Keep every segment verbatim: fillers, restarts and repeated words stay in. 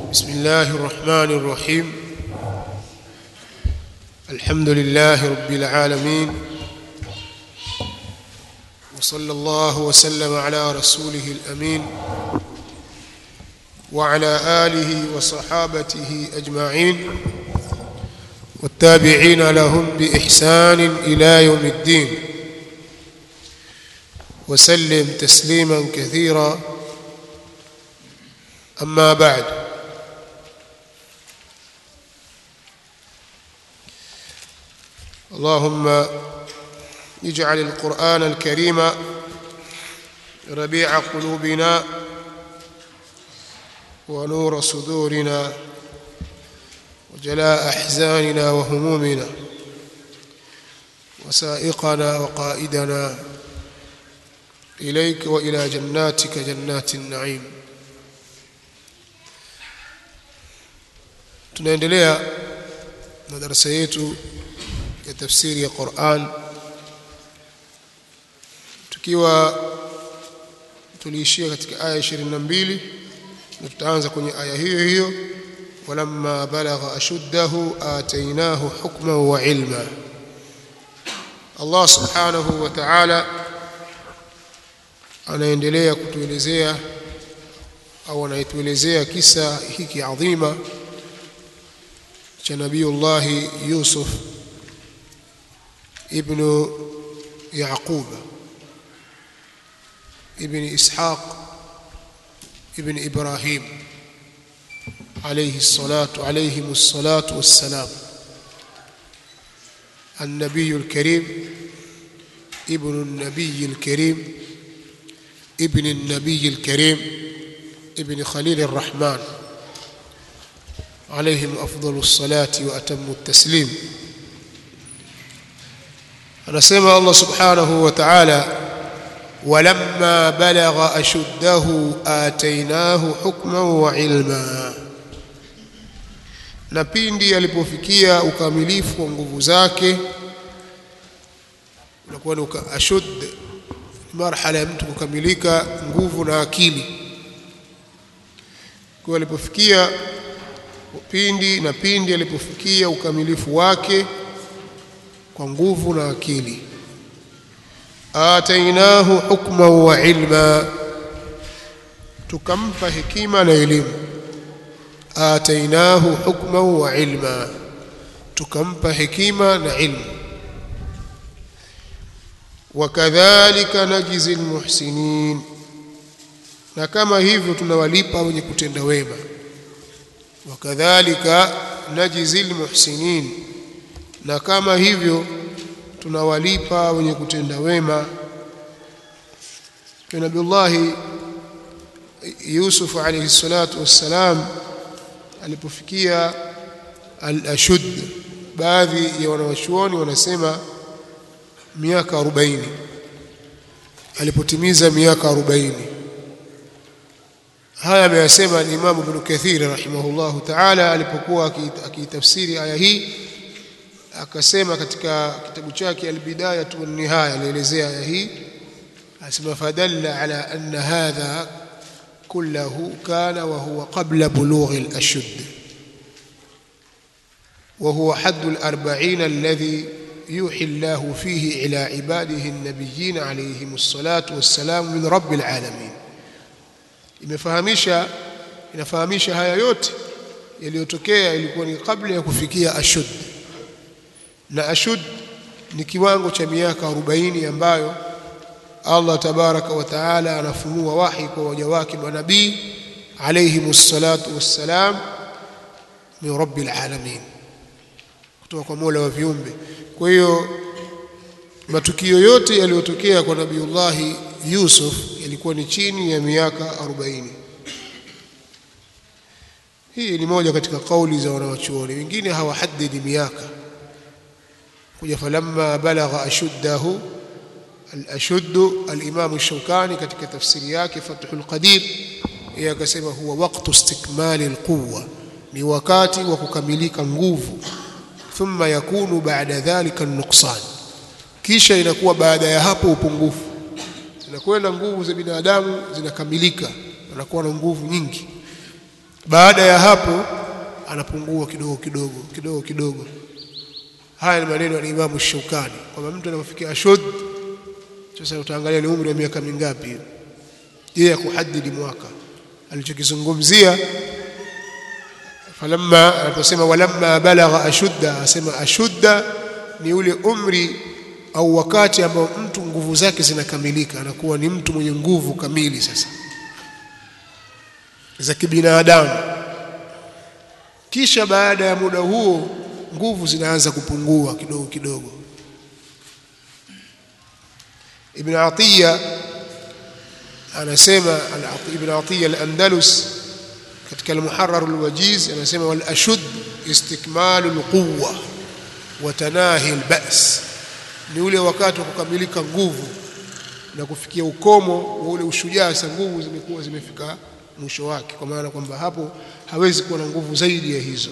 بسم الله الرحمن الرحيم. الحمد لله رب العالمين، وصلى الله وسلم على رسوله الأمين وعلى آله وصحابته أجمعين والتابعين لهم بإحسان إلى يوم الدين، وسلم تسليما كثيرا. أما بعد، اللهم اجعل القرآن الكريم ربيع قلوبنا ونور صدورنا وجلاء أحزاننا وهمومنا وسائقنا وقائدنا إليك وإلى جناتك جنات النعيم. tunaendelea na darasa yetu ya tafsiri ya Qur'an, tukiwa tuliishia katika aya ishirini na mbili na tutaanza kwenye aya hiyo hiyo, walamma balagha ashuddahu atainahu hukman wa ilma. Allah subhanahu wa ta'ala anaendelea kutuelezea au anaituelezea kisa hiki adhima cha Nabiyullah Yusuf ibn Yaqub ibn Ishaq ibn Ibrahim alayhi salatu alayhim الصلاة والسلام، النبي الكريم ابن النبي الكريم ابن النبي الكريم ابن خليل الرحمن عليهم أفضل الصلاة وأتم التسليم. anasema Allah subhanahu wa ta'ala, walamma balagha ashuddahu atainahu hukman wa ilma, na pindi alipofikia ukamilifu wa nguvu zake. unakuwa ni ashud marhala ya mtu kukamilika nguvu na akili. kwa alipofikia pindi na pindi alipofikia ukamilifu wake kwa nguvu na akili, atainahu hukman wa ilma, tukampa hekima na elimu. atainahu hukman wa ilma, tukampa hekima na ilmu. wakadhalika najzi almuhsinin, na kama hivyo tunawalipa wenye kutenda wema. wakadhalika najzi almuhsinin, na kama hivyo tunawalipa wenye kutenda wema. Kwa Nabiyullah Yusuf alayhi salatu wassalam alipofikia al-ashud, baadhi ya wanawachuoni wanasema miaka arobaini, alipotimiza miaka arobaini. haya ameyasema Imam Ibn Kathir rahimahullahu ta'ala alipokuwa akitafsiri aya hii. akasema katika kitabu chake al-Bidayah wan-Nihaya, alielezea aya hii, asema fadalla ala anna hadha kulluhu kana wa huwa qabla bulugh al-ashud wa huwa hadd al-arba'in alladhi yuhi Allah fihi ila ibadihi an-nabiyyin alayhim as-salatu was-salam min rabbil alamin. imefahamisha inafahamisha haya yote yaliyotokea ilikuwa ni kabla ya kufikia ashud, na ashud ni kiwango cha miaka arobaini ambayo Allah tabaraka wa taala anafunua wahi kwa waja wake manabii alayhimus salatu wassalam min rabbil alamin, kutoka kwa Mola wa viumbe. kwa hiyo matukio yote yaliyotokea kwa Nabiyullah Yusuf yalikuwa ni chini ya miaka arobaini. hii ni moja katika kauli za wanawachuoni, wengine hawahaddidi miaka kuja falamma balagha ashuddahu. al-ashudd al-Imam ash-Shawkani katika tafsiri yake Fathul Qadir yeye akasema huwa waqtu istikmali al-quwwa, ni wakati wa kukamilika nguvu. thumma yakunu ba'da dhalika an-nuqsan, kisha inakuwa baada ya hapo upungufu. zinakwenda nguvu za binadamu zinakamilika, anakuwa na nguvu nyingi. baada ya hapo anapungua kidogo kidogo kidogo kidogo. Haya ni maneno ya Imam Shaukani kwamba mtu anapofikia ashud, sasa utaangalia ni umri wa miaka mingapi yeye kuhadidi mwaka alichokizungumzia. Falamma aliposema walamma balagha ashudda, asema ashudda ni ule umri au wakati ambao mtu nguvu zake zinakamilika, anakuwa ni mtu mwenye nguvu kamili sasa za kibinadamu. Kisha baada ya muda huo nguvu zinaanza kupungua kidogo kidogo. Ibn Atiyya anasema, Ibn Atiyya al-Andalus katika al-Muharrar al-Wajiz anasema wal ashud istikmalu al-quwwa wa tanahi al-ba's, ni ule wakati wa kukamilika nguvu na kufikia ukomo wa ule ushujaa. Sasa nguvu zimekuwa zimefika mwisho wake, kwa maana kwamba hapo hawezi kuwa na nguvu zaidi ya hizo.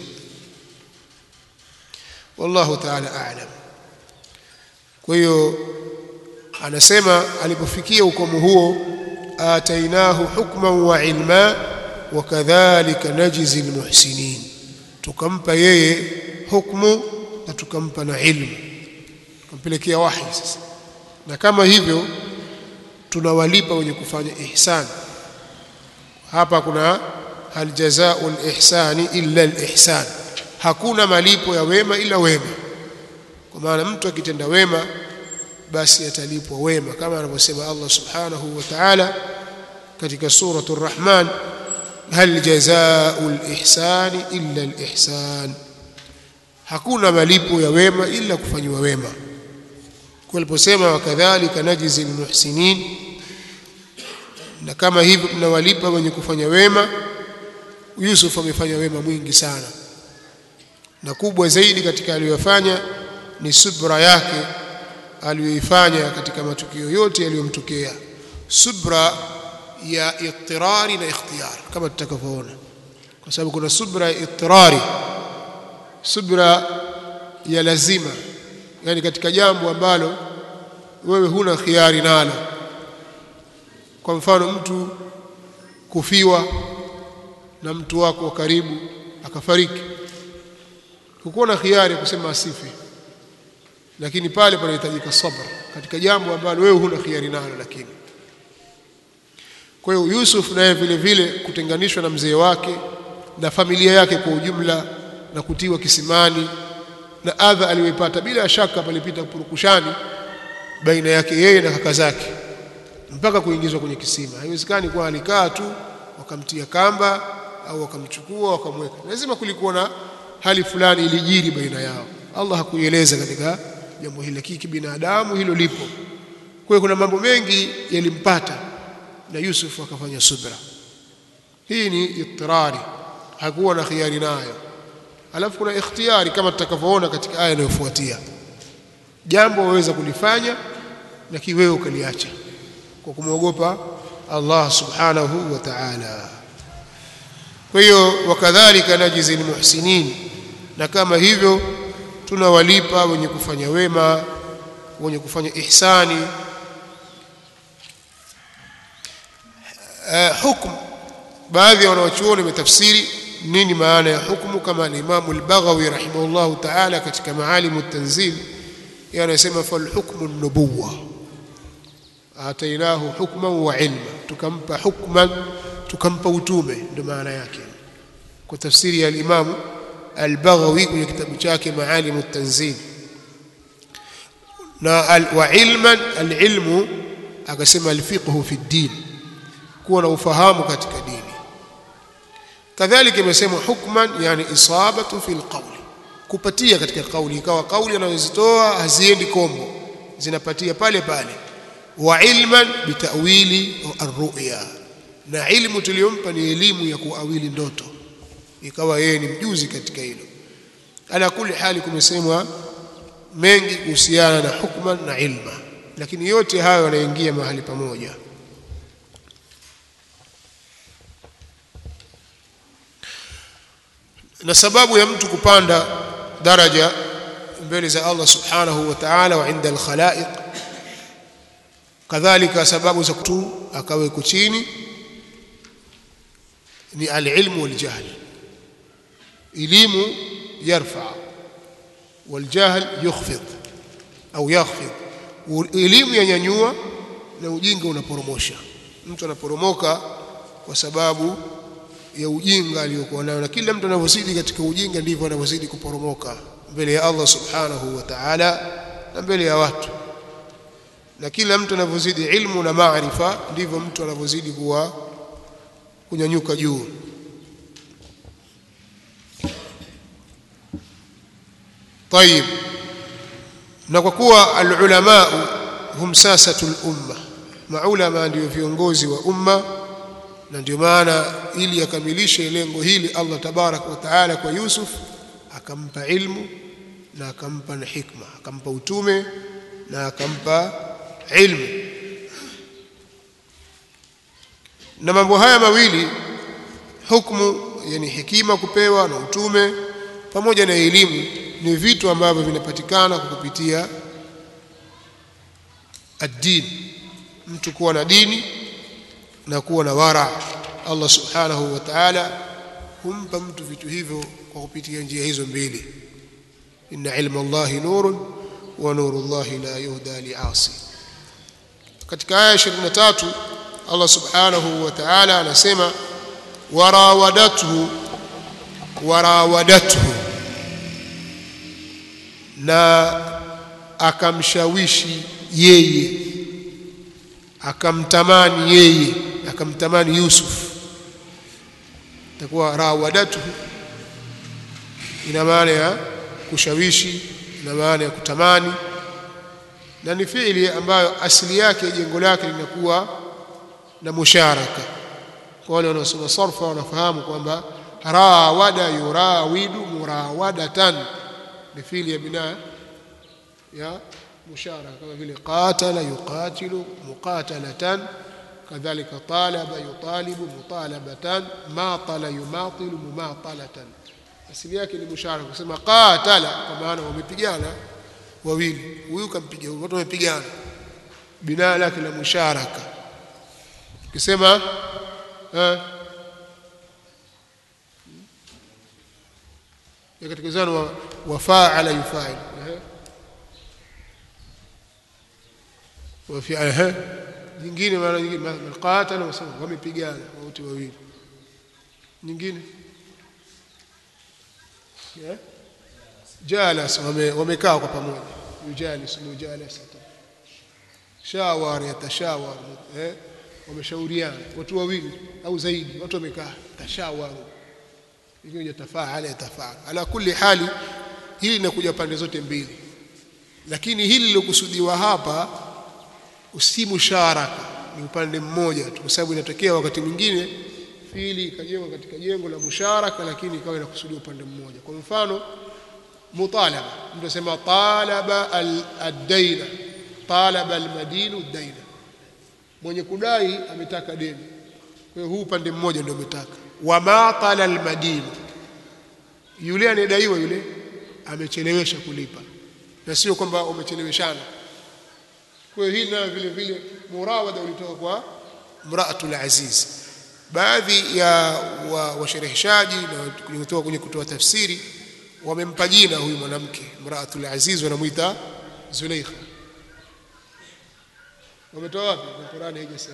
Wallahu ta'ala a'lam. Kwa hiyo anasema alipofikia ukomo huo, atainahu hukman wa ilma wa kadhalika najzi almuhsinin, tukampa yeye hukumu na tukampa na ilmu, tukampelekea wahi sasa. Na kama hivyo tunawalipa wenye kufanya ihsan. Hapa kuna hal jazaa'ul ihsani illa al-ihsan, hakuna malipo ya wema ila wema. Kwa maana mtu akitenda wema basi atalipwa wema, kama anavyosema Allah subhanahu wa ta'ala katika suratul Rahman, hal jazaa'ul ihsani illa al-ihsan, hakuna malipo ya wema ila kufanywa wema. Kwa aliposema wakadhalika najzi almuhsinin, na kama hivyo tunawalipa wenye kufanya wema. Yusuf amefanya wema mwingi sana, na kubwa zaidi katika aliyofanya ni subra yake aliyoifanya katika matukio yote yaliyomtokea, subra ya ittirari na ikhtiyar, kama tutakavyoona. Kwa sababu kuna subra ya ittirari, subra ya lazima, yani katika jambo ambalo wewe huna khiari nalo. Kwa mfano mtu kufiwa na mtu wako wa karibu akafariki, hukuwa na khiari ya kusema asife, lakini pale panahitajika sabr katika jambo ambalo wewe huna khiari nalo. Lakini kwa hiyo Yusuf naye vile vile kutenganishwa na mzee wake na familia yake kwa ujumla na kutiwa kisimani na adha aliyoipata, bila shaka palipita purukushani baina yake yeye na kaka zake mpaka kuingizwa kwenye kisima. Haiwezekani kwa alikaa tu wakamtia kamba au wakamchukua wakamweka, lazima kulikuwa na hali fulani ilijiri baina yao. Allah hakuieleza katika jambo hili, lakini kibinadamu hilo lipo. Kwa hiyo kuna mambo mengi yalimpata na Yusuf akafanya subra. Hii ni ittirari, hakuwa na khiari nayo. Alafu kuna ikhtiyari kama tutakavyoona katika aya inayofuatia, jambo waweza kulifanya lakini wewe ukaliacha kwa kumwogopa Allah subhanahu wa ta'ala. Kwa hiyo wakadhalika najzi almuhsinin, na kama hivyo tunawalipa wenye kufanya wema, wenye kufanya ihsani. Uh, hukum, baadhi ya wanawachuoni wametafsiri nini maana ya hukumu, kama al-Imam al-Baghawi rahimahullahu ta'ala katika Maalim at-Tanzil yanasema fal hukmu an-nubuwwa, atainahu hukman wa ilma, tukampa hukman, tukampa utume, ndio maana yake kwa tafsiri ya al-Imam al-Baghawi kwenye kitabu chake Maalim at-Tanzil. Na al wa ilman, al-ilmu akasema al-fiqhu fi ad-din, kuwa na ufahamu katika dini. Kadhalika imesema hukman, yani isabatu fil qawli, kupatia katika kauli, ikawa kauli anazozitoa haziendi kombo, zinapatia pale pale. Wa ilman bitawili ar-ru'ya, na ilmu tuliyompa ni elimu ya kuawili ndoto, ikawa yeye ni mjuzi katika hilo. Ala kulli hali kumesemwa mengi kuhusiana na hukman na ilma, lakini yote hayo yanaingia mahali pamoja. Na sababu ya mtu kupanda daraja mbele za Allah subhanahu wa ta'ala wa inda al-khalaiq, kadhalika sababu za kutu akawe chini, ni al-ilmu wal-jahl. Elimu yarfa wal-jahl yukhfid au yakhfid. Elimu yanyanyua na ujinga unaporomosha. Mtu anaporomoka kwa sababu ya ujinga aliyokuwa nayo, na kila mtu anavyozidi katika ujinga ndivyo anavyozidi kuporomoka mbele ya Allah subhanahu wa ta'ala na mbele ya watu. Na kila mtu anavyozidi ilmu na maarifa ndivyo mtu anavyozidi kuwa kunyanyuka juu. طيب, na kwa kuwa al-ulama hum sasatul umma, maulama ndio viongozi wa umma, na ndio maana ili akamilishe lengo hili Allah tabarak wa taala kwa Yusuf akampa ilmu na akampa na hikma, akampa utume na akampa ilmu. Na mambo haya mawili, hukumu yani hekima kupewa na utume pamoja na elimu, ni vitu ambavyo vinapatikana kwa kupitia ad-din, mtu kuwa na dini na kuwa na wara. Allah subhanahu wa ta'ala humpa mtu vitu hivyo kwa kupitia njia hizo mbili. Inna ilma Allahi nurun wa nuru Allahi la yuhda li'asi. Katika aya ishirini na tatu Allah subhanahu wa ta'ala anasema warawadathu warawadathu, na akamshawishi yeye, akamtamani yeye, akamtamani Yusuf. Takuwa rawadatu ina maana ya kushawishi, ina maana ya kutamani, na ni fiili ambayo asili yake jengo lake linakuwa na musharaka. Kwa wale wanaosoma sarfa wanafahamu kwamba rawada yurawidu murawadatan ni fiili ya binaa ya musharaka, kama vile qatala yuqatilu muqatalatan, kadhalika talaba yutalibu mutalabatan, matala yumatilu mumatalatan. Asili yake ni musharaka. Kusema qatala kwa maana wamepigana wawili, huyu kampiga huyu, watu wamepigana, binaa lake la musharaka. Ukisema eh ya katika zana wa fa'ala yufa'il wa fi'aha nyingine, maana nyingine qatala wasema wamepigana watu wawili, nyingine ya jalas wamekaa kwa pamoja, yujalis mujalasa, shawar yatashawar, eh wameshauriana watu wawili au zaidi, watu wamekaa tashawaru, hiyo yatafaala yatafaala. Ala kulli hali hili linakuja pande zote mbili, lakini hili lilokusudiwa hapa usi musharaka, ni upande mmoja tu, kwa sababu inatokea wakati mwingine fiili ikajengwa katika jengo la musharaka lakini ikawa inakusudiwa upande mmoja. Kwa mfano mutalaba, mtu anasema talaba al-daina, talaba al-madinu ad-daina, mwenye kudai ametaka deni, kwa hiyo huu upande mmoja ndio umetaka. Wa matala al-madinu, yule anedaiwa yule amechelewesha kulipa, na sio kwamba umecheleweshana. Kwa hiyo hii na vile vile murawada ulitoka kwa mraatul aziz. Baadhi ya washereheshaji na kutoka kwenye kutoa tafsiri wamempa jina huyu mwanamke mraatul aziz, wanamuita Zulaikha. Wametoa wapi? Qur'ani haijasema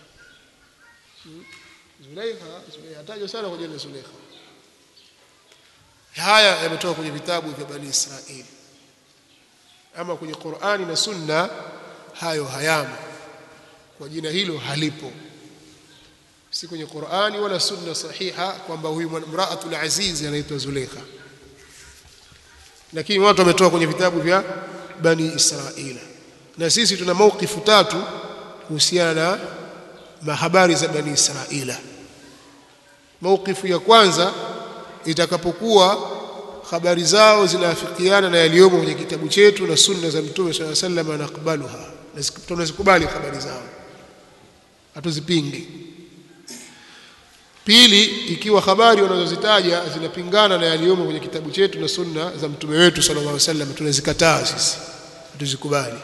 Zulaikha. Zulaikha tajwa sana kwa jina Zulaikha. Haya yametoka kwenye vitabu vya Bani Israili, ama kwenye Qur'ani na Sunna hayo hayamo, kwa jina hilo halipo, si kwenye Qur'ani wala Sunna sahiha kwamba huyu mraatul aziz anaitwa Zulaikha. Lakini watu wametoa kwenye vitabu vya Bani Israila, na sisi tuna maukifu tatu kuhusiana na habari za Bani Israila. Maukifu ya kwanza, itakapokuwa habari zao zinaafikiana na yaliyomo kwenye kitabu chetu na sunna za Mtume sallallahu alaihi wasallam, anakbaluha, na tunazikubali habari zao, hatuzipingi. Pili, ikiwa habari wanazozitaja zinapingana na yaliyomo kwenye kitabu chetu na sunna za Mtume wetu sallallahu alaihi wasallam, tunazikataa sisi, hatuzikubali.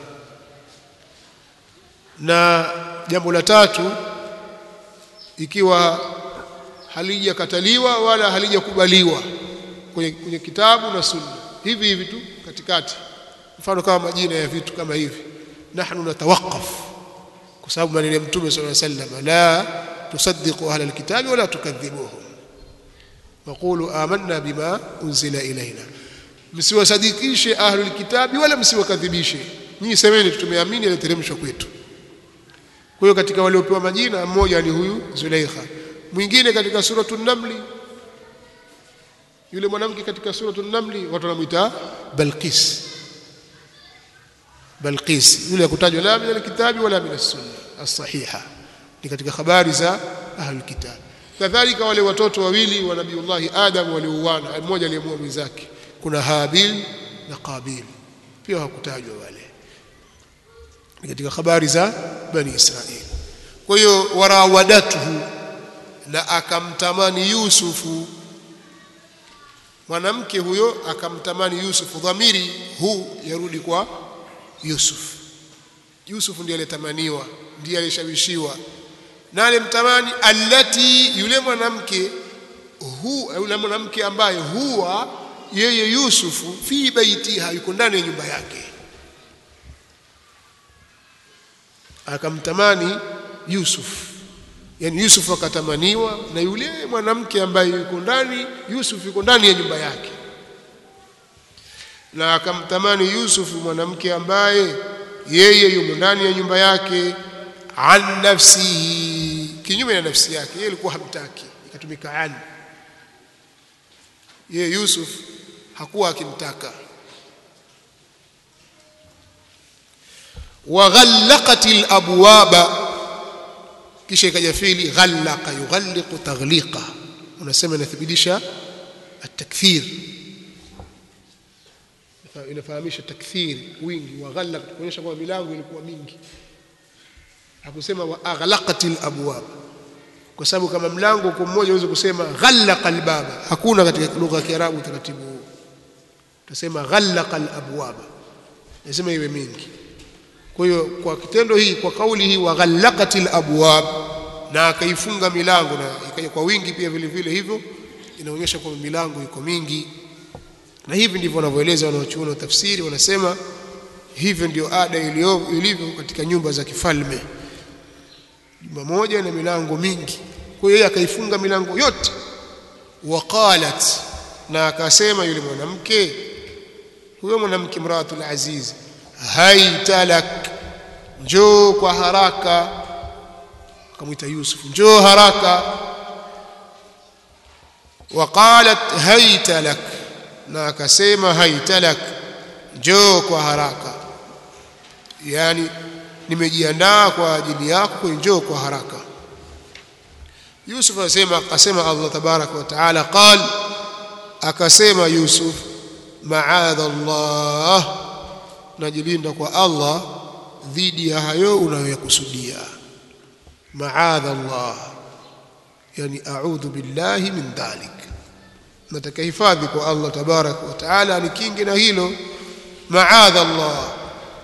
Na jambo la tatu, ikiwa halijakataliwa wala halijakubaliwa kwenye, kwenye kitabu na sunna, hivi hivi tu katikati. Mfano kama majina ya vitu kama hivi, nahnu natawaqaf, kwa sababu maneno ya Mtume sallallahu alayhi wasallam, la tusaddiqu ahla alkitabi wala tukadhibuhum waqulu amanna bima unzila ilaina, msiwasadikishe ahlul kitabi wala msiwakadhibishe, nyinyi semeni tumeamini yaliteremshwa kwetu. Kwa hiyo katika waliopewa majina mmoja ni huyu Zulaikha. Mwingine katika suratul Namli, yule mwanamke katika suratul Namli watu wanamuita Balqis. Balqis yule kutajwa la min alkitabi wala min as-sunna as-sahiha, ni katika habari za ahlul kitab. Kadhalika wale watoto wawili wa Nabiiullah Adam waliouana, mmoja aliyemuua mwenzake, kuna Habil na Qabil, pia hakutajwa wale, ni katika habari za Bani Israili. Kwa hiyo warawadatuhu, na akamtamani Yusufu, mwanamke huyo akamtamani Yusufu. Dhamiri huu yarudi kwa Yusuf. Yusuf ndiye aliyetamaniwa, ndiye alishawishiwa na alimtamani. Allati, yule mwanamke hu, yule mwanamke ambaye huwa yeye Yusufu fi baitiha, yuko ndani ya nyumba yake. Akamtamani Yusuf, yani Yusuf akatamaniwa na yule mwanamke ambaye yuko ndani, Yusuf yuko ndani ya nyumba yake. Na akamtamani Yusuf mwanamke ambaye yeye yumo ndani ya nyumba yake, an nafsihi, kinyume na nafsi yake, yeye alikuwa hamtaki, ikatumika an. Yeye Yusuf hakuwa akimtaka. Wa ghallaqatil abwaba, kisha ikaja fiili ghallaqa, yughalliqu taghliqa, unasema inathibitisha at-takthir, inafahamisha takthir, wingi. Wa ghallaq kuonyesha kwamba milango ilikuwa mingi, hakusema wa aghlaqatil abwab, kwa sababu kama mlango kwa mmoja unaweza kusema ghallaqal baba, hakuna katika lugha ya Kiarabu taratibu huu. Tutasema ghallaqal abwab, lazima iwe mingi. Kwa hiyo kwa kitendo hii, kwa kauli hii wa ghallaqatil abwab, na akaifunga milango, na ikaja kwa wingi pia vile vile, hivyo inaonyesha kwamba milango iko mingi. Na hivi ndivyo wanavyoeleza wanaochuoni wa tafsiri, wanasema hivyo ndio ada ilivyo katika nyumba za kifalme, nyumba moja na milango mingi. Kwa hiyo akaifunga milango yote. Waqalat, na akasema yule mwanamke, huyo mwanamke mraatul aziz, haitalak, njoo kwa haraka. Akamwita Yusuf, njoo haraka. Waqalat haitalak, na akasema haitalak, njoo kwa haraka, yani nimejiandaa kwa ajili yako, njoo kwa haraka. Yusuf akasema, akasema Allah tabaraka wa taala, qal, akasema Yusuf, ma'adha Allah, najilinda kwa Allah dhidi ya hayo unayokusudia. Ma'adha Allah, yani a'udhu billahi min dhalik, nataka hifadhi kwa Allah tabaraka wa taala nikinge na hilo. Ma'adha Allah,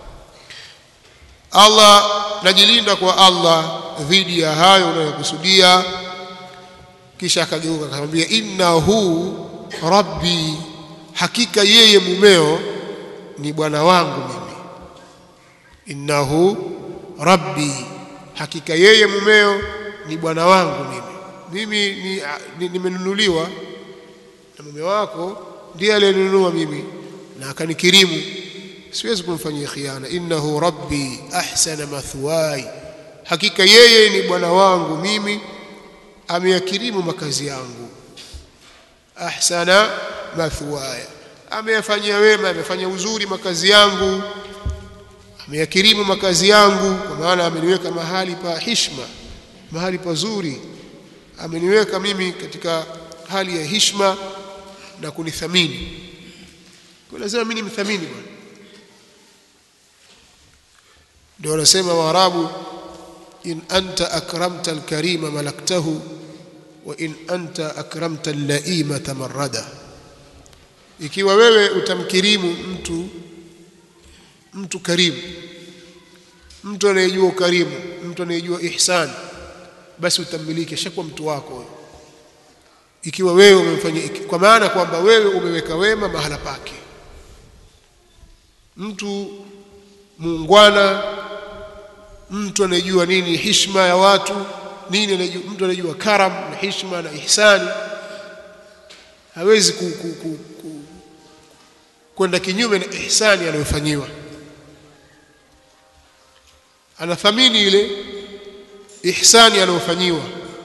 Allah, najilinda kwa Allah dhidi ya hayo unayokusudia. Kisha akageuka akamwambia, innahu rabbi, hakika yeye mumeo ni bwana wangu mimi. Innahu rabbi, hakika yeye mumeo ni bwana wangu mimi. Mimi nimenunuliwa ni, ni na mume wako ndiye aliyenunua mimi na akanikirimu, siwezi kumfanyia khiana. Innahu rabbi ahsana mathwai, hakika yeye ni bwana wangu mimi, ameyakirimu makazi yangu. Ahsana mathwaya, ameyafanyia wema, amefanya uzuri makazi yangu, ameyakirimu makazi yangu, kwa maana ameniweka mahali pa heshima, mahali pazuri, ameniweka mimi katika hali ya heshima na kunithamini. Kwa lazima mimi nimthamini bwana. Ndio wanasema Waarabu, in anta akramta alkarima malaktahu wa in anta akramta allaima tamarrada, ikiwa wewe utamkirimu mtu mtu karimu, mtu anayejua ukarimu, mtu anayejua ihsan, basi utamiliki, shakuwa mtu wako. ikiwa wewe umemfanyia, kwa maana kwamba wewe umeweka wema mahala pake. Mtu muungwana, mtu anayejua nini heshima ya watu, nini anajua, mtu anajua karam na heshima na ihsani, hawezi ku, ku, ku, ku, kwenda kinyume na ihsani anayofanyiwa. Anathamini ile ihsani anayofanyiwa,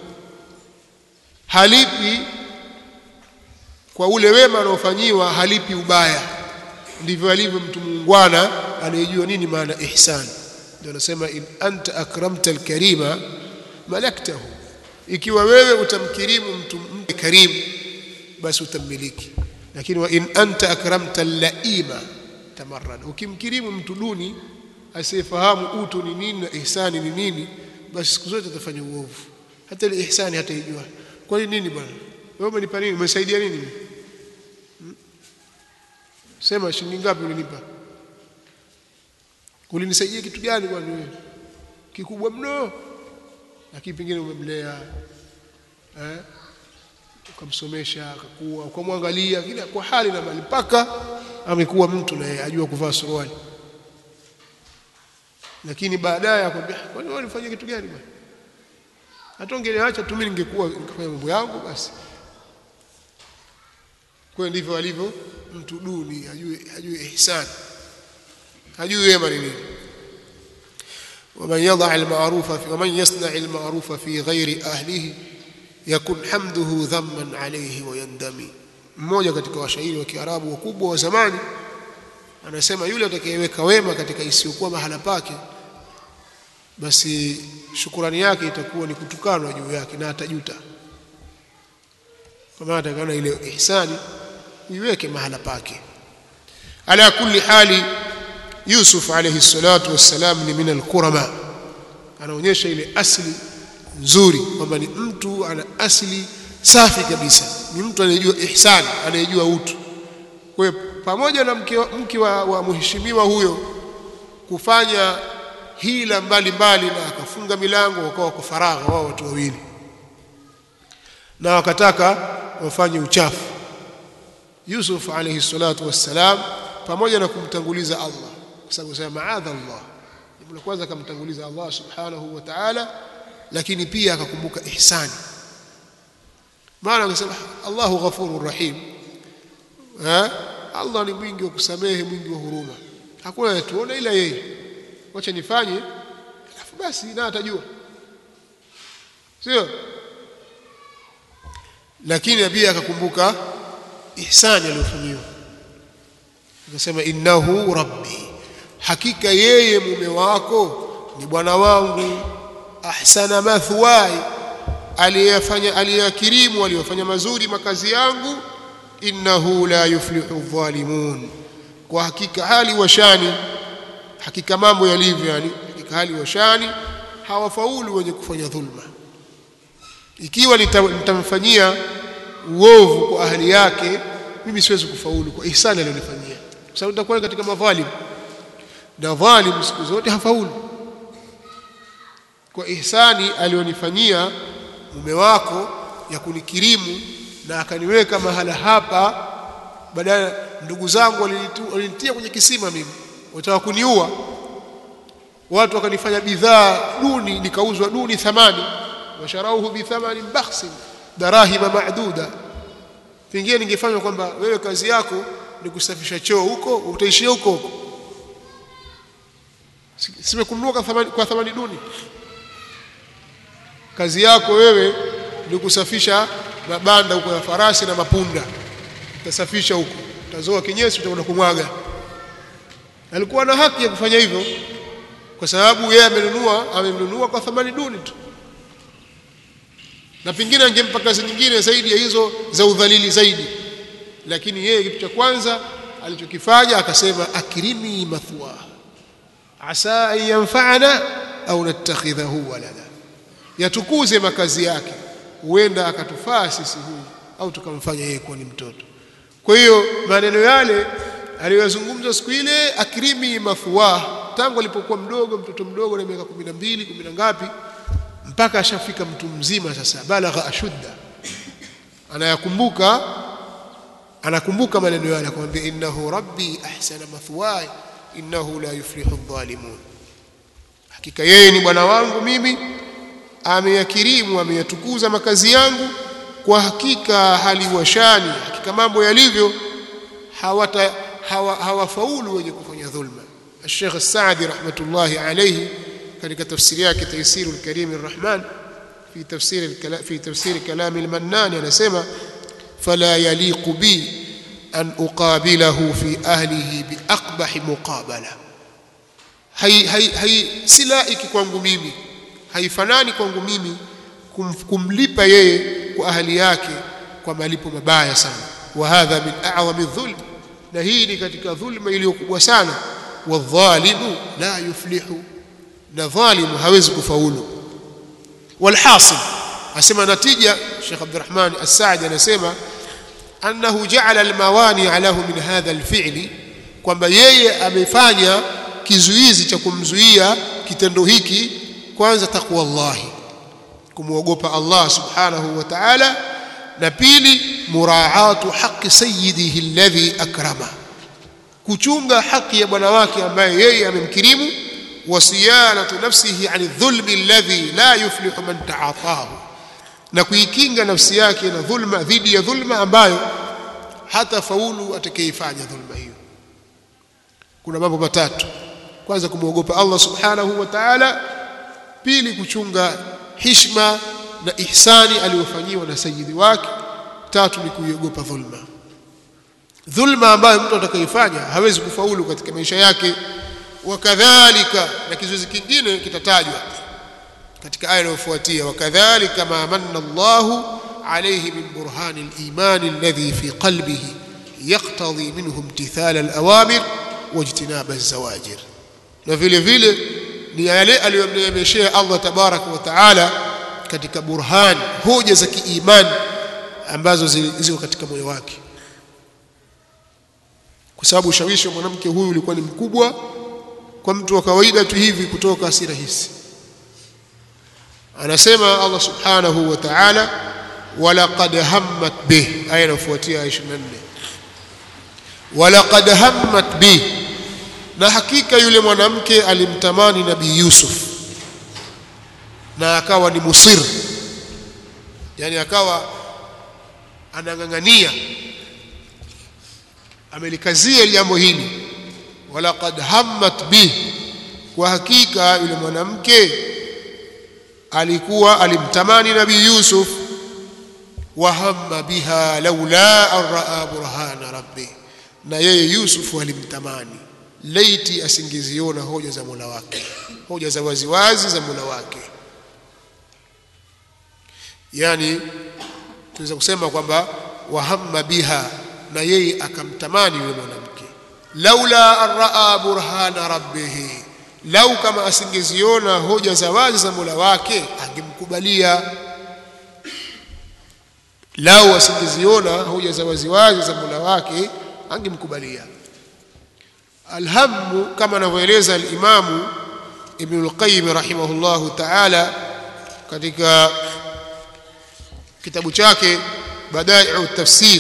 halipi kwa ule wema anayofanyiwa, halipi ubaya. Ndivyo alivyo mtu muungwana anayejua nini maana ihsani. Ndio anasema in anta akramta alkarima malaktahu, ikiwa wewe utamkirimu mtu karimu basi utammiliki. Lakini wa in anta akramta al-laima tamarrad, ukimkirimu mtu duni asiyefahamu utu ni nini na ihsani ni nini, basi siku zote atafanya uovu. Hata ile ihsani hataijua. Kwa nini bwana? Wewe umenipa nini? Umesaidia nini? Hmm? Sema shilingi ngapi ulinipa? Ulinisaidia kitu gani bwana wewe? Kikubwa mno. Lakini pengine umemlea, eh? Ukamsomesha, akakuwa, ukamwangalia kila kwa hali na mali mpaka amekuwa mtu naye ajua kuvaa suruali. Lakini baadaye akwambia, kwani wewe unifanyia kitu gani bwana? Hata ungeniacha tu mimi ningekuwa nikafanya mambo yangu basi. Kwa ndivyo alivyo mtu duni, ajue ajue ihsan, ajue wema ni nini. ومن يضع المعروف في ومن يصنع المعروف في غير أهله yakun hamduhu dhamman alayhi wa yandami. Mmoja katika washairi wa Kiarabu wakubwa wa zamani anasema yule atakayeweka wema katika isiyokuwa mahala pake, basi shukrani yake itakuwa ni kutukanwa juu yake na atajuta. Kwa maana atakana ile ihsani iweke mahala pake. Ala kulli hali, Yusuf alayhi salatu wassalam ni min al-kurama, anaonyesha ile asili nzuri kwamba ni mtu ana asili safi kabisa, ni mtu anayejua ihsani, anayejua utu. Kwa hiyo pamoja na mke, mke wa, wa mheshimiwa huyo kufanya hila mbalimbali na akafunga milango, wakawa kwa faragha wao watu wawili, na wakataka wafanye uchafu, Yusuf alayhi salatu wassalam pamoja na kumtanguliza Allah, kwa sababu sema maadha Allah, jambo la kwanza akamtanguliza Allah subhanahu wa ta'ala, lakini pia akakumbuka ihsani. Maana akasema Allahu ghafurur rahim, eh, Allah ni mwingi wa kusamehe, mwingi wa huruma, hakuna tuona ila yeye, wacha nifanye alafu basi na atajua, sio? Lakini pia akakumbuka ihsani aliyofanyiwa, akasema innahu rabbi, hakika yeye mume wako ni bwana wangu, ahsana mathwai, aliyafanya aliyakirimu, aliyofanya mazuri makazi yangu, innahu la yuflihu dhalimun, kwa hakika hali wa shani, hakika mambo yalivyo, yani hakika hali wa shani hawafaulu wenye kufanya dhulma. Ikiwa nitamfanyia uovu kwa ahli yake, mimi siwezi kufaulu kwa ihsani aliyonifanyia, kwa sababu nitakuwa katika madhalim, na dhalim siku zote hafaulu. Kwa ihsani alionifanyia mume wako ya kunikirimu na akaniweka mahala hapa, badala ndugu zangu walinitia kwenye kisima, mimi wataka kuniua, watu wakanifanya bidhaa duni, nikauzwa duni thamani, washarauhu bi thamanin bakhsin darahima ma'duda. Pengine ningefanywa kwamba wewe kazi yako ni kusafisha choo huko, utaishia huko huko, simekununua kwa thamani, kwa thamani duni. Kazi yako wewe ni kusafisha mabanda huko ya farasi na mapunda, utasafisha huko, utazoa kinyesi, utakwenda kumwaga. Alikuwa na haki ya kufanya hivyo, kwa sababu yeye amenunua, amenunua kwa thamani duni tu, na pengine angempa kazi nyingine zaidi ya hizo za udhalili zaidi. Lakini yeye kitu cha kwanza alichokifanya akasema akrimi mathwa asa yanfa'ana au natakhidhahu walada, yatukuze makazi yake, huenda akatufaa sisi huyu au tukamfanya yeye kuwa ni mtoto. Kwa hiyo maneno yale aliyozungumza siku ile, akrimi mathwa, tangu alipokuwa mdogo, mtoto mdogo na miaka kumi na mbili kumi na ngapi, mpaka ashafika mtu mzima sasa, balagha ashudda, anayakumbuka anakumbuka maneno yale, akamwambia innahu rabbi ahsana mathwaya innahu la yuflihu adh-dhalimun, hakika yeye ni bwana wangu mimi, ameyakirimu ameyatukuza makazi yangu, kwa hakika hali washani, hakika mambo yalivyo hawata hawafaulu hawa wenye kufanya dhulma. Sheikh As-Saadi rahmatullahi alayhi katika tafsiri yake Taysir al-Karim ar-Rahman fi tafsir fi tafsir kalam al-Mannan anasema fala yaliqu bi an uqabilahu fi ahlihi bi aqbah muqabala, hai hai hai silaiki kwangu mimi, haifanani kwangu mimi kum, kumlipa yeye kwa ahli yake kwa malipo mabaya sana. Wa hadha min a'zami dhulm, na hii ni katika dhulma iliyokubwa sana. Wadh-dhalimu la yuflihu, na dhalimu hawezi kufaulu. Walhasil, asema natija Sheikh Abdurrahman As-Saadi anasema annahu ja'ala al-mawani lahu min hadha al-fi'li, kwamba yeye amefanya kizuizi cha kumzuia kitendo hiki, kwanza taqwa Allah, kumuogopa Allah subhanahu wa ta'ala, na pili muraatu haqqi sayyidihi alladhi akrama, kuchunga haki ya bwana wake ambaye yeye amemkirimu, wasiyanatu nafsihi ani dhulmi alladhi la yuflihu man ta'atahu, na kuikinga nafsi yake na dhulma, dhidi ya dhulma ambayo hata faulu atakayefanya dhulma hiyo. Kuna mambo matatu: kwanza kumwogopa Allah subhanahu wa ta'ala, pili kuchunga heshima na ihsani aliyofanyiwa na sayyidi wake, tatu ni kuiogopa dhulma. Dhulma ambayo mtu atakayefanya hawezi kufaulu katika maisha yake. Wakadhalika, na kizuizi kingine kitatajwa katika aya inayofuatia, wakadhalika ma manna Allahu alayhi min burhani al-iman alladhi fi qalbihi yaqtadi minhu imtithal al-awamir wajtinaba az-zawajir, na vile vile ni yale aliyomneemeshea Allah tabaraka wa taala katika burhan, hoja za kiimani ambazo ziko katika moyo wake, kwa sababu ushawishi wa mwanamke huyu ulikuwa ni mkubwa kwa mtu wa kawaida tu hivi kutoka si rahisi. Anasema Allah subhanahu wa ta'ala walaqad hammat bih, aya inayofuatia aya ishirini na nne, walaqad hammat bih, na hakika yule mwanamke alimtamani Nabii Yusuf na akawa ni musir, yani akawa anang'ang'ania, amelikazia jambo hili. Walaqad hammat bih, kwa hakika yule mwanamke alikuwa alimtamani Nabii Yusuf. Wa hamma biha laula an raa burhana rabbi, na yeye Yusuf alimtamani laiti asingeziona hoja za Mola wake, hoja za waziwazi za Mola wake. Yani tunaweza kusema kwamba wa hamma biha, na yeye akamtamani yule mwanamke, laula an raa burhana rabbih, lau kama asingeziona hoja za wazi za Mola wake angemkubalia. Lau asingeziona hoja za wazi wazi za Mola wake angemkubalia. Alhamu, kama anavyoeleza al-Imam Ibn al-Qayyim rahimahullahu ta'ala katika kitabu chake Badai'u at-Tafsir,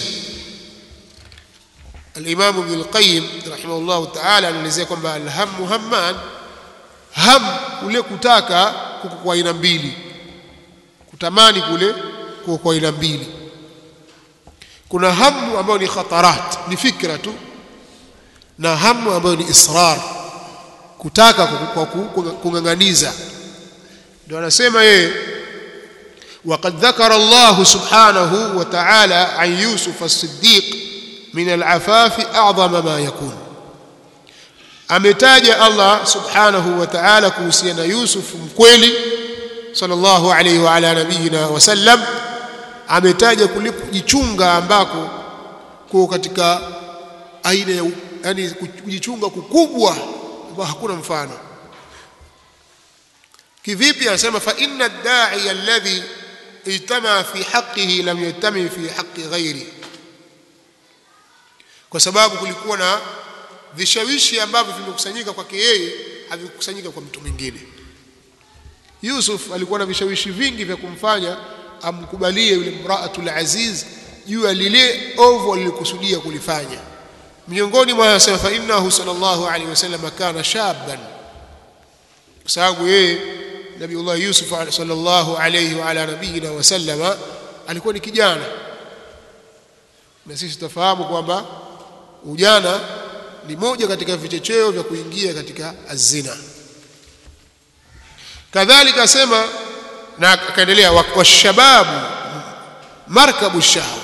al-Imam Ibn al-Qayyim rahimahullahu ta'ala anaelezea kwamba alhamu hamman, ham kule kutaka kuko kwa aina mbili, kutamani kule kuko kwa aina mbili. Kuna hamu ambayo ni khatarat, ni fikra tu, na hamu ambayo ni israr, kutaka kwa kung'ang'aniza. Ndio anasema yeye waqad dhakara Allah subhanahu wa ta'ala an Yusuf as-Siddiq min al-afafi a'zama ma yakun, ametaja Allah subhanahu wa ta'ala kuhusiana na Yusuf mkweli sallallahu alayhi wa ala nabiyina wa sallam, ametaja kujichunga ambako kwa katika aina ya, yani kujichunga kukubwa ambao hakuna mfano. Kivipi? Anasema fa inna ad-da'i alladhi ijtama fi haqqihi lam yajtami fi haqqi ghairi, kwa sababu kulikuwa na vishawishi ambavyo vimekusanyika kwake yeye havikukusanyika kwa mtu mwingine. Yusuf alikuwa na vishawishi vingi vya kumfanya amkubalie yule mraatul aziz juu ya lile ovu alikusudia kulifanya. Miongoni mwa wasema fa innahu sallallahu alaihi wasallam kana shaban, kwa sababu yeye Nabiullah Yusuf sallallahu alaihi wa ala nabiyina wasallama alikuwa ni kijana, na sisi tufahamu kwamba ujana ni moja katika vichocheo vya kuingia katika azina. Kadhalika asema na akaendelea, washababu markabu shahwa,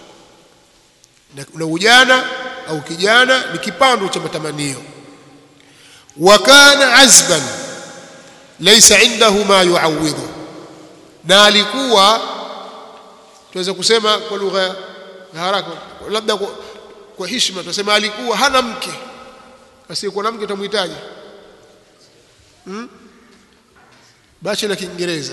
na ujana au kijana ni kipando cha matamanio. Wa kana azban laysa indahu ma yuawidhu, na alikuwa, tuweza kusema kwa lugha ya haraka, labda kwa, kwa heshima tunasema alikuwa hana mke. Asiyekuwa na mke utamhitaji hmm? Bachi la Kiingereza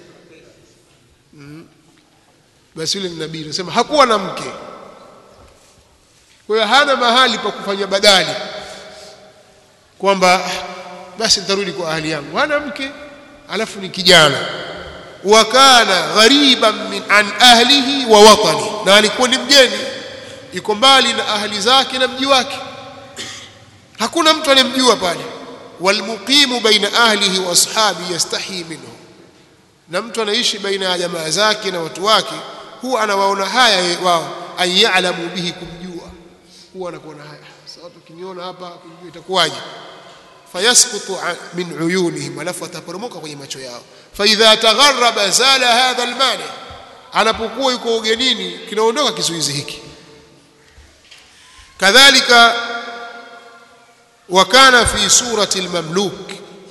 hmm? Basi yule ni nabii, anasema hakuwa na mke, kwa hiyo hana mahali pa kufanya badali kwamba basi nitarudi kwa ahli yangu. Hana mke alafu ni kijana. Wa kana ghariban min an ahlihi wa watani, na alikuwa ni mgeni, yuko mbali na ahli zake na mji wake, hakuna mtu anemjua pale. Walmuqimu baina ahlihi wa ashabi yastahi minhu, na mtu anaishi baina ya jamaa zake na watu wake huwa anawaona haya wao, an ya'lamu bihi, kumjua, huwa anakuona haya. Sasa watu kiniona hapa kumjua itakuwaje? Fayasqutu min uyunihim, alafu ataporomoka kwenye macho yao. Fa idha tagharraba zala hadha almani, anapokuwa yuko ugenini kinaondoka kizuizi hiki. Kadhalika wa kana fi surati almamluk,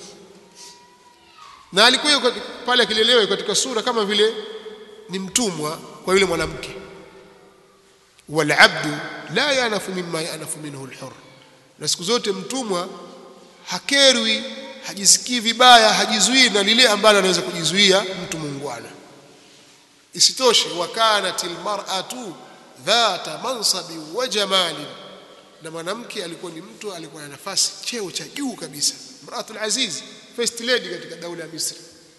na alikuwa pale akilelewa katika sura kama vile ni mtumwa kwa yule mwanamke. Wal abdu la yanafu mimma yanafu minhu alhur, na siku zote mtumwa hakerwi, hajisikii vibaya, hajizuii na lile ambalo anaweza kujizuia mtu muungwana. Isitoshe, wa kanatil mar'atu dhata mansabi wa jamali, na mwanamke alikuwa ni mtu alikuwa na nafasi, cheo cha juu kabisa, mratul aziz, first lady katika daula ya Misri,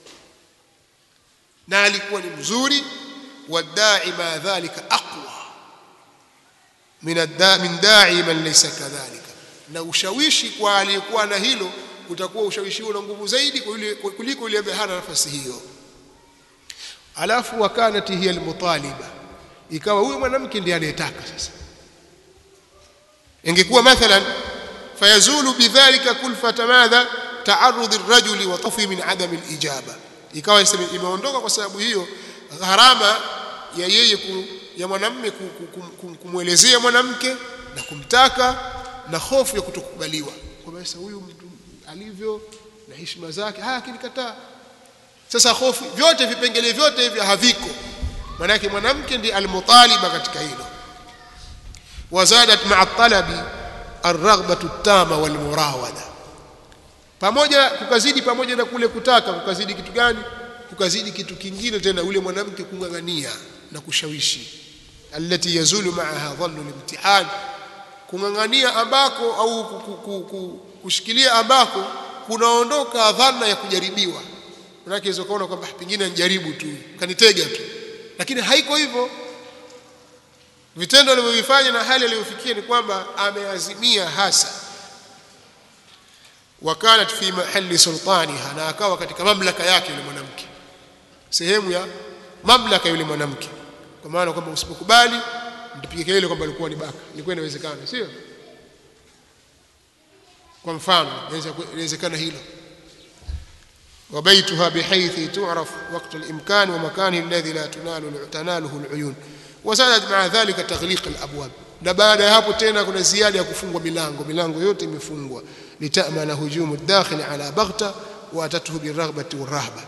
na alikuwa ni mzuri. Wadai ma dhalika aqwa min ad-da min da'i man laysa kadhalika, na ushawishi kwa aliyekuwa na hilo utakuwa ushawishi una nguvu zaidi kuliko yule ambaye hana nafasi hiyo. Alafu wakanati hiya almutaliba, ikawa huyo mwanamke ndiye anayetaka. Sasa ingekuwa mathalan fayazulu bidhalika kulfata madha ta'arrud ar-rajuli wa tafi min adam al-ijaba, ikawa imeondoka kwa sababu hiyo gharama ya yeye ku, ya mwanamume kumwelezea mwanamke na kumtaka, na hofu ya kutokubaliwa kwa sasa huyu mtu alivyo na heshima zake, haya kinikataa. Sasa hofu, vyote vipengele vyote hivi haviko, maana yake mwanamke ndiye almutaliba katika hilo. Wazadat ma'a talabi arraghbatu tama walmurawada, pamoja kukazidi, pamoja na kule kutaka kukazidi kitu gani? Kukazidi kitu kingine tena, ule mwanamke kungangania na kushawishi. Allati yazulu ma'aha dhannu al-imtihan, kungangania ambako au kushikilia ambako kunaondoka dhana ya kujaribiwa. Manake hizo kaona kwamba pengine njaribu tu, kanitega tu, lakini haiko hivyo. Vitendo alivyofanya na hali aliyofikia ni kwamba ameazimia hasa. Wakanat fi mahalli sultaniha, na akawa katika mamlaka yake yule mwanamke, sehemu ya mamlaka yule mwanamke, kwa maana kwamba usipokubali mtapige kelele kwamba alikuwa ni baka. Ilikuwa inawezekana, sio? Kwa mfano inawezekana hilo. وبيتها بحيث تعرف وقت الإمكان ومكان الذي لا تنال تناله العيون. وزادت مع ذلك تغليق الأبواب, na baada ya hapo tena kuna ziada ya kufungwa milango, milango yote imefungwa. Litamana hujumu ad-dakhil ala baghta wa atatuhu birraghbati warahba.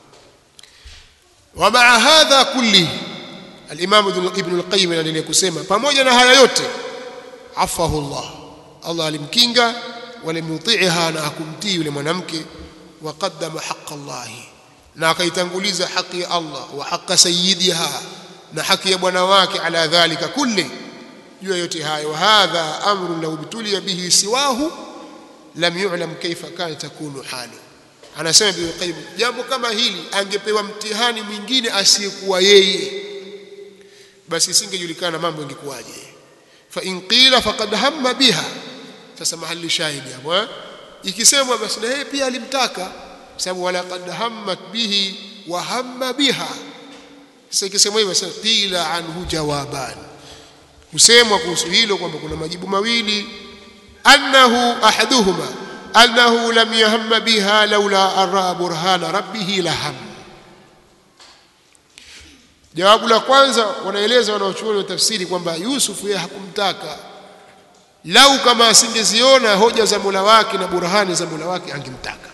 Wa ma'a hadha kulli, al-Imam Ibn al-Qayyim anaendelea kusema, pamoja na haya yote, afahu Allah, Allah alimkinga, wala muti'iha, na akumtii yule mwanamke. وقدم حق الله, na akaitanguliza haki ya Allah, wa haqqa sayyidiha, na haki ya bwana wake, ala dhalika kulli, juu yote hayo. Wa hadha amrun law bituliya bihi siwahu lam yu'lam kayfa kana takunu halu. Anasema Ibn Qayyim, jambo kama hili angepewa mtihani mwingine asiyekuwa yeye, basi isingejulikana mambo ingekuwaje. Fa in qila faqad hamma biha, sasa mahali shahidi hapo eh, ikisemwa basi na yeye pia alimtaka, sababu wala qad hammat bihi wa hamma biha. Sasa ikisemwa hivyo sasa qila anhu jawaban, husemwa kuhusu hilo kwamba kuna majibu mawili. Annahu ahaduhuma annahu lam yahamma biha laula ara burhana rabbih laham. Jawabu la kwanza, wanaeleza wanaochuoni wa tafsiri kwamba Yusuf yeye hakumtaka, lau kama asingeziona hoja za Mola wake na burhani za Mola wake angemtaka.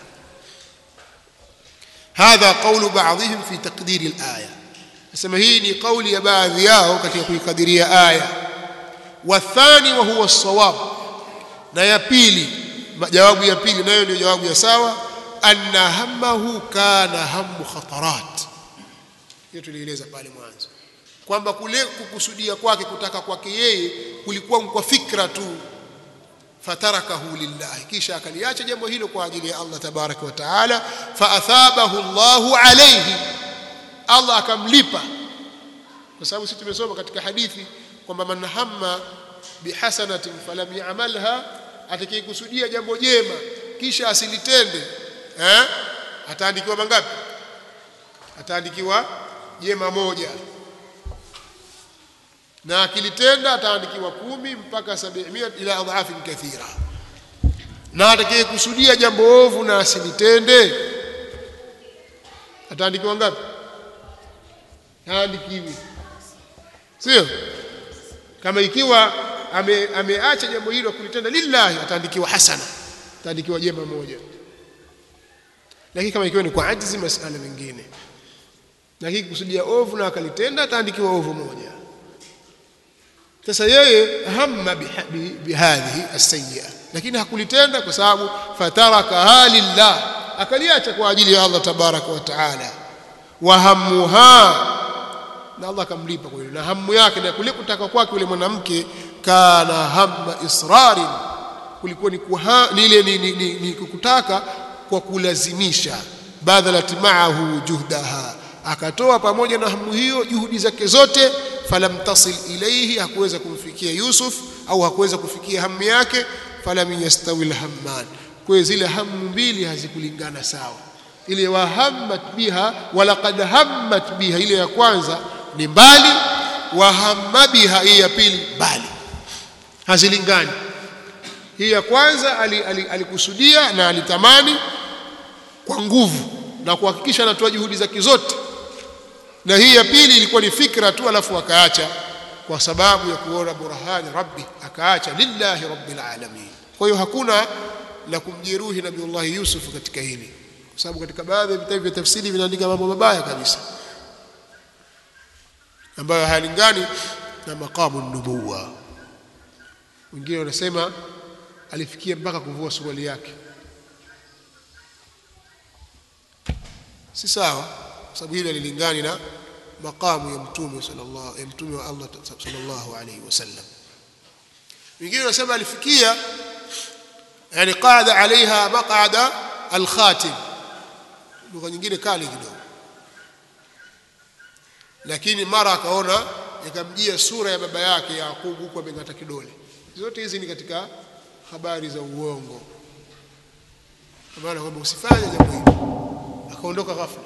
Hadha qawlu ba'dihim fi taqdiri al-aya, nasema hii ni kauli ya baadhi yao katika kuikadiria aya. Wathani wa huwa as-sawab, na ya pili, jawabu ya pili nayo ndio jawabu ya sawa, anna hammahu kana hammu khatarat. Hiyo tulieleza pale mwanzo kwamba kule kukusudia kwake, kutaka kwake yeye kulikuwa kwa fikra tu, fatarakahu lillah, kisha akaliacha jambo hilo kwa ajili ya Allah tabaraka wa taala. Fa athabahu Allahu alayhi, Allah akamlipa. Kwa sababu sisi tumesoma katika hadithi kwamba man hamma bihasanatin falam ya'malha, atakayekusudia jambo jema kisha asilitende eh, ataandikiwa mangapi? Ataandikiwa jema moja, na akilitenda ataandikiwa kumi mpaka sabini ila adhafin kathira. Na atakayekusudia jambo ovu na asilitende ataandikiwa ngapi? Haandikiwi, sio? Kama ikiwa ame, ameacha jambo hilo kulitenda lillahi, ataandikiwa hasana, ataandikiwa jema moja. Lakini kama ikiwa ni kwa ajizi, masala mengine, na hiki kusudia ovu na akalitenda, ataandikiwa ovu moja. Sasa yeye hamma bihadhihi as-sayyi'a, lakini hakulitenda kwa sababu fataraka lillah, akaliacha kwa ajili ya Allah tabaraka wa taala. Wa hammuha, na Allah akamlipa kwa hilo. Na hamu yake na kule kutaka kwake yule mwanamke, kana hamma israrin, kulikuwa ni lile ni, ni, ni, ni kutaka kwa kulazimisha. Badhalat ma'ahu juhdaha, akatoa pamoja na hamu hiyo juhudi zake zote. Falam tasil ilayhi, hakuweza kumfikia Yusuf au hakuweza kufikia hamu yake. Falam yastawi alhamman, kwa zile hamu mbili hazikulingana sawa. Ile wa hammat biha wa laqad hammat biha, ile ya kwanza ni mbali, wa hamma biha hii ya pili mbali, hazilingani. Hii ya kwanza alikusudia ali, ali na alitamani kwa nguvu na kuhakikisha anatoa juhudi zake zote, na hii ya pili ilikuwa ni fikra tu, alafu akaacha kwa sababu ya kuona burhani rabbi, akaacha lillahi rabbil alamin. Kwa hiyo hakuna la kumjeruhi Nabiiullah Yusuf katika hili, kwa sababu katika baadhi ya vitabu vya tafsiri vinaandika mambo mabaya kabisa ambayo hayalingani na maqamu nubuwa. Wengine wanasema alifikia mpaka kuvua suruali yake. Si sawa, kwa sababu hili lilingani na maqamu ya mtume sallallahu ya mtume wa Allah sallallahu alayhi wasallam. Wengine wanasema alifikia, yani qada alaiha maqada al-khatim, lugha nyingine kali kidogo, lakini mara akaona ikamjia sura ya baba yake Yaqub huko amengata kidole. Zote hizi ni katika habari za uongo, kwa maana kwamba usifanye jambo hili. Akaondoka ghafla.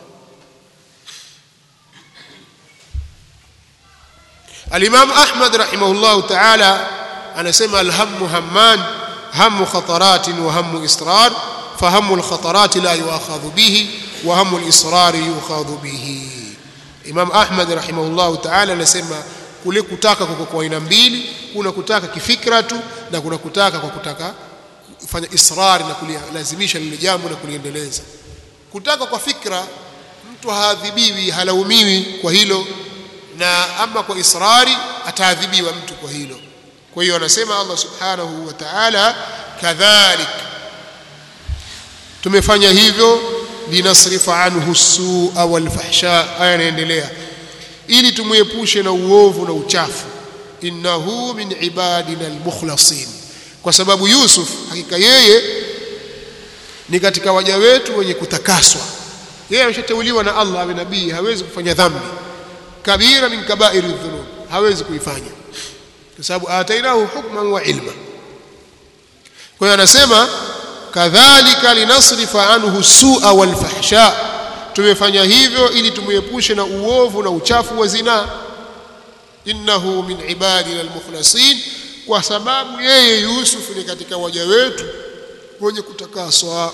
Al-Imam Ahmad rahimahullahu ta'ala anasema alhammu hamman, hammu khataratin wa hammu israr, fa hammu al-khatarat la yu'akhadhu bihi wa hammu al-israr yu'akhadhu bihi. Imam Ahmad rahimahullahu ta'ala anasema kule kutaka kwa kwa aina mbili, kuna kutaka kifikra tu na kuna kutaka kwa kutaka kufanya israr na kulilazimisha lile jambo na kuliendeleza. Kutaka kwa fikra, mtu haadhibiwi, halaumiwi kwa hilo, na ama kwa israri ataadhibiwa mtu kwa hilo. Kwa hiyo anasema Allah subhanahu wa ta'ala, kadhalik, tumefanya hivyo, linasrifa anhu as-su'a wal fahsha. Aya inaendelea, ili tumuepushe na uovu na uchafu. Innahu min ibadina al-mukhlasin, kwa sababu Yusuf hakika yeye ni katika waja wetu wenye kutakaswa. Yeye ameshateuliwa na Allah awe nabii, hawezi kufanya dhambi. Kabira min kabairi dhunub, hawezi kuifanya kwa sababu atainahu hukman wa ilma. Kwa hiyo anasema kadhalika linasrifa anhu su'a wal fahsha, tumefanya hivyo ili tumuepushe na uovu na uchafu wa zina. Innahu min ibadina almukhlasin, kwa sababu yeye Yusuf ni katika waja wetu wenye kutakaswa.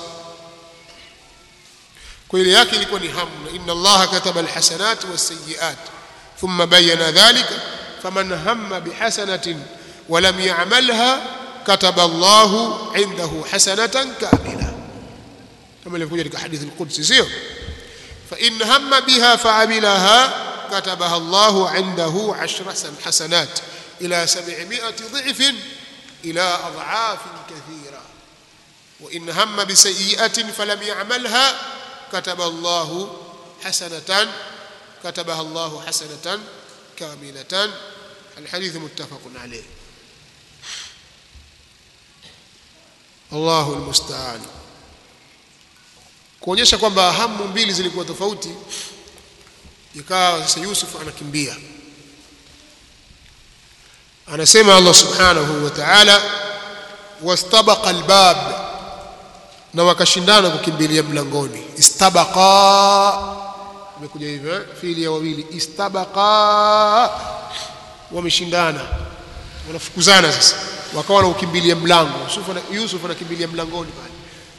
Kwa ile yake ilikuwa ni hamu. Inna Allaha kataba alhasanati wasayyi'at thumma bayyana dhalika faman hamma bihasanatin wa lam ya'malha kataba Allahu 'indahu hasanatan kamila, kama ilivyokuja katika hadithi al-Qudsi, sio? Fa in hamma biha fa'amilaha katabaha Allahu 'indahu 'ashra hasanat ila sab'imi'ati dhifin ila adha'afin kathira. Wa in hamma bi sayyi'atin falam ya'malha kataba Allahu hasanatan katabaha Allahu hasanatan kamilatan. Alhadith muttafaqun alayh. Allahu almusta'an. Kuonyesha kwamba hamu mbili zilikuwa tofauti, ikawa sasa Yusuf anakimbia. Anasema Allah subhanahu wa ta'ala wastabaqa albab, na wakashindana kukimbilia mlangoni. Istabaqa imekuja hivyo fiili ya wawili, istabaqa, wameshindana, wanafukuzana. Sasa wakawa wanakimbilia mlango. Yusuf Yusuf anakimbilia mlangoni pale,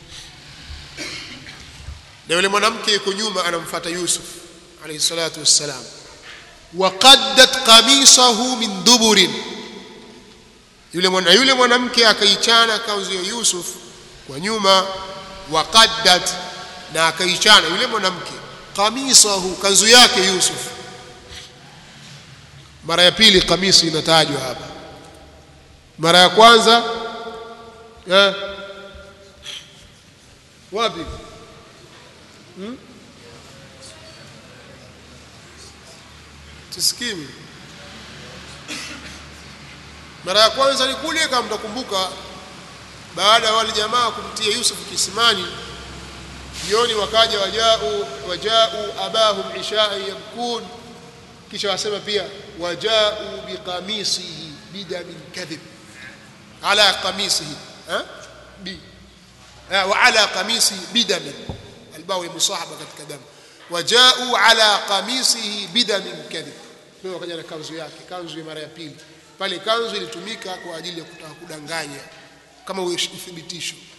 na yule mwanamke yuko nyuma anamfuata Yusuf alayhi salatu wassalam. Waqaddat qamisahu min duburin, yule mwana yule mwanamke akaichana kanzu ya Yusuf kwa nyuma. Waqaddat, na akaichana yule mwanamke qamisahu, kanzu yake Yusuf. Mara ya pili kamisi inatajwa hapa. Mara ya kwanza eh wapi? Hmm? Tusikimi. Mara ya kwanza ni kule, kama mtakumbuka, baada ya wale jamaa kumtia Yusuf kisimani, jioni wakaja wajao wajao abahum isha'a yabkun, kisha wasema pia wajao biqamisihi bidamin kadhib ala qamisihi ha bi wa ala qamisihi bidamin, albao musahaba katika damu. Wajao ala qamisihi bidamin kadhib, kwa wakaja na kanzu yake, kanzu ya mara ya pili. Pale kanzu ilitumika kwa ajili ya kutaka kudanganya kama uthibitisho.